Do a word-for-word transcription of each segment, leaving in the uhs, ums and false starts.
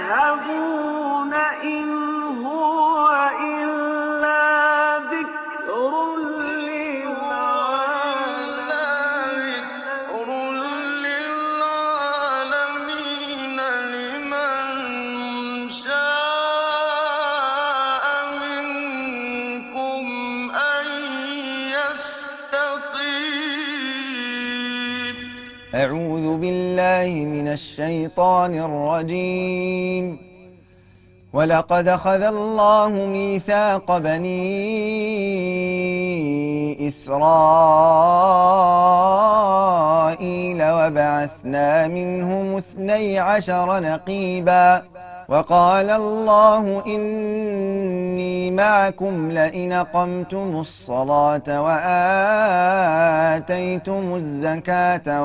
تذهبون إن هو إلا ذكر للعالمين لمن شاء منكم أن يستقيم. أعوذ بالله من الشيطان الرجيم. ولقد أخذ الله ميثاق بني إسرائيل وبعثنا منهم اثني عشر نقيبا وقال الله إني معكم لئن أقمتم الصلاة وآتيتم الزكاة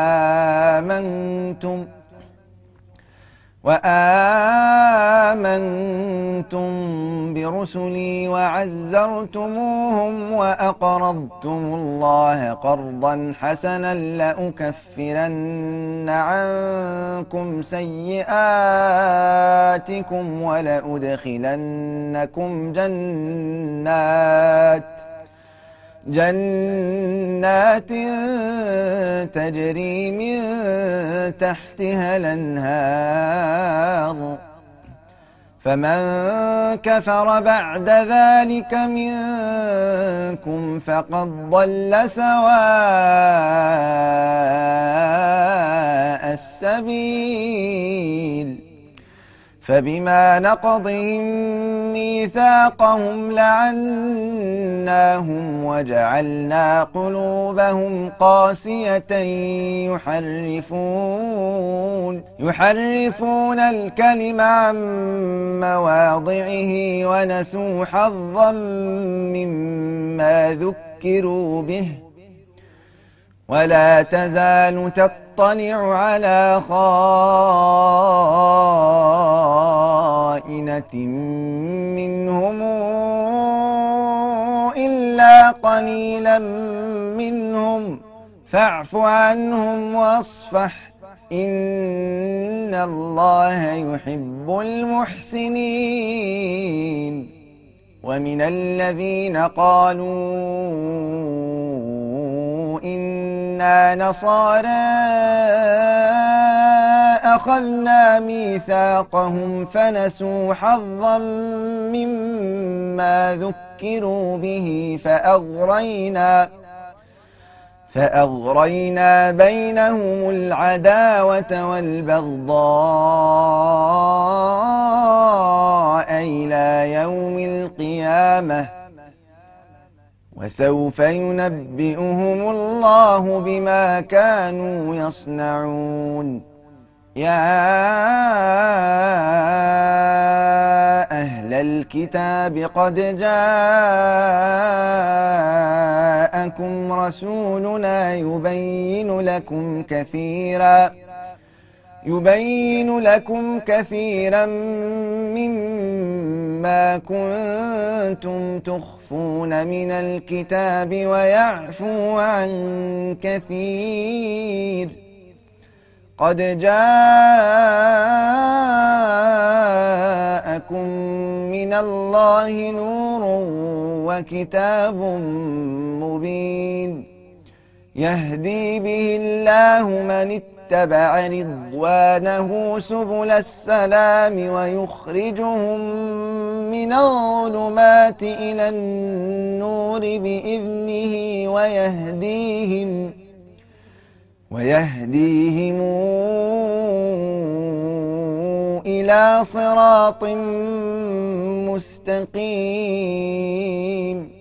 وآمنتم وآمنتم برسلي وعزرتموهم وأقرضتم الله قرضا حسنا لأكفرن عنكم سيئاتكم ولأدخلنكم جنات جنات تجري من تحتها الأنهار فمن كفر بعد ذلك منكم فقد ضل سواء السبيل. فبما نقضهم ميثاقهم لعناهم وجعلنا قلوبهم قاسية يحرفون يحرفون الكلم عن مواضعه ونسوا حظا مما ذكروا به ولا تزال تطلع على خائنة منهم إلا قليلا منهم فاعف عنهم واصفح إن الله يحب المحسنين. ومن الذين قالوا إنا نصارى أخذنا ميثاقهم فنسوا حظا مما ذكروا به فأغرينا فأغرينا بينهم العداوة والبغضاء إلى يوم القيامة وسوف ينبئهم الله بما كانوا يصنعون. يا أهل الكتاب قد جاءكم رسولنا يبين لكم كثيرا يبين لكم كثيرا مما كنتم تخفون من الكتاب ويعفو عن كثير. قد جاءكم من الله نور وكتاب مبين يهدي به الله من اتبع رضوانه سبل السلام ويخرجهم من الظلمات إلى النور بإذنه ويهديهم ويهديهم إلى صراط مستقيم.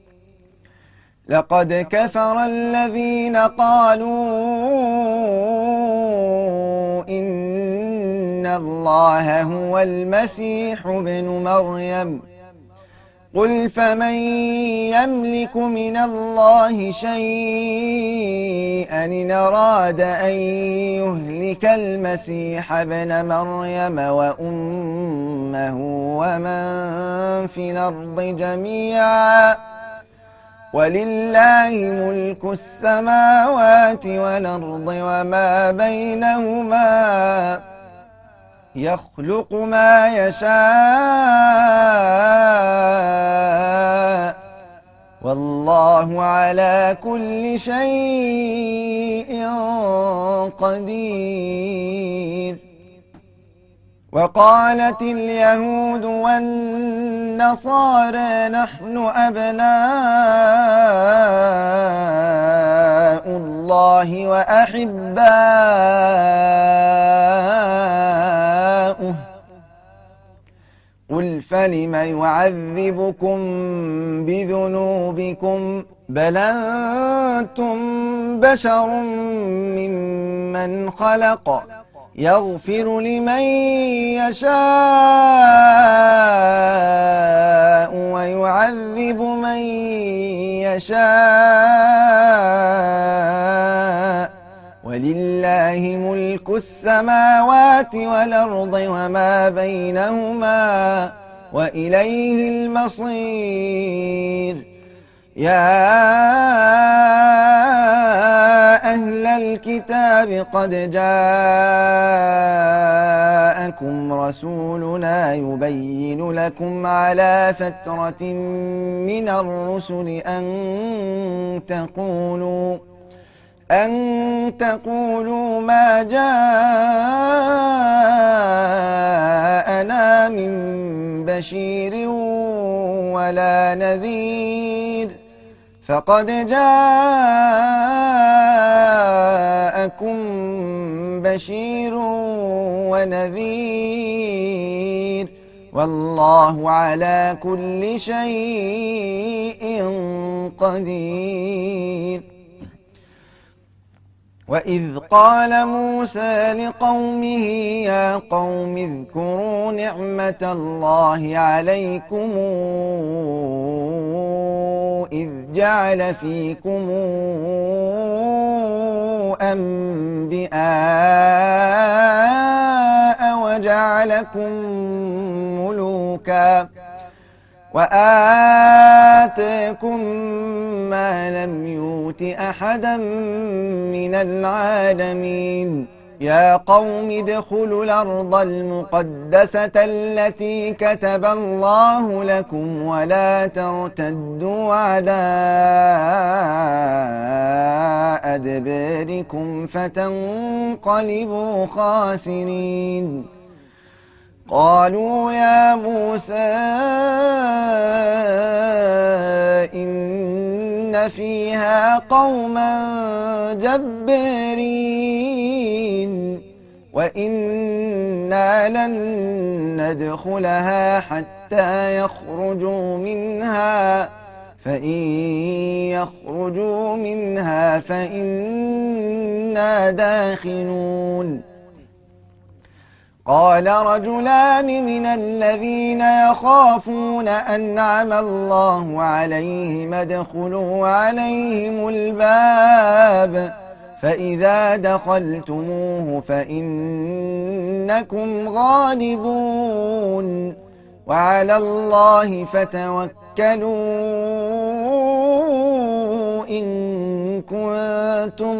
لقد كفر الذين قالوا إن الله هو المسيح ابن مريم قل فمن يملك من الله شيئا إن أراد أن يهلك المسيح ابن مريم وأمه ومن في الأرض جميعا ولله ملك السماوات والأرض وما بينهما يخلق ما يشاء والله على كل شيء قدير. وقالت اليهود والنصارى نحن أبناء الله وأحباؤه قل فلم يعذبكم بذنوبكم بل أنتم بشر ممن خلق يغفر لمن يشاء ويعذب من يشاء ولله ملك السماوات والأرض وما بينهما وإليه المصير. يا أهل الكتاب قد جاءكم رسولنا يبين لكم على فترة من الرسل أن تقولوا أن تقولوا ما جاءنا من بشير ولا نذير فقد جاءكم بشير ونذير والله على كل شيء قدير. وإذ قال موسى لقومه يا قوم اذكروا نعمة الله عليكم إذ جعل فيكم أنبياء وجعلكم ملوكا وآتاكم ما لم يؤت أحدا من العالمين. يا قوم ادخلوا الأرض المقدسة التي كتب الله لكم ولا ترتدوا على أدباركم فتنقلبوا خاسرين. قالوا يا موسى إن فيها قوما جبارين وإنا لن ندخلها حتى يخرجوا منها فإن يخرجوا منها فإنا داخلون. قال رجلان من الذين يخافون أنعم الله عليهم ادخلوا عليهم الباب فإذا دخلتموه فإنكم غالبون وعلى الله فتوكلوا إن كنتم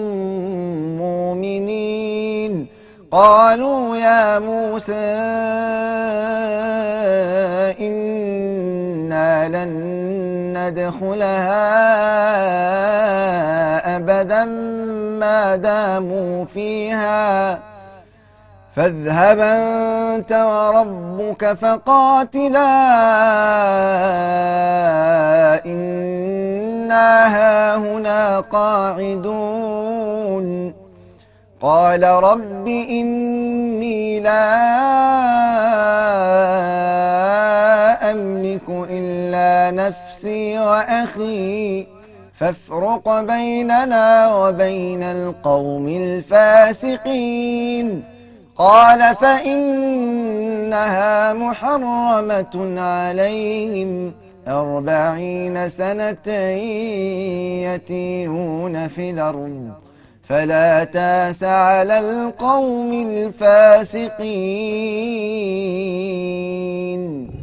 مؤمنين. قالوا يا موسى إنا لن ندخلها أبدا ما داموا فيها فاذهب أنت وربك فقاتلا إنا هاهنا قاعدون. قال رب إني لا أملك إلا نفسي وأخي فافرق بيننا وبين القوم الفاسقين. قال فإنها محرمة عليهم أربعين سنة يتيهون في الأرض فلا تاس على القوم الفاسقين.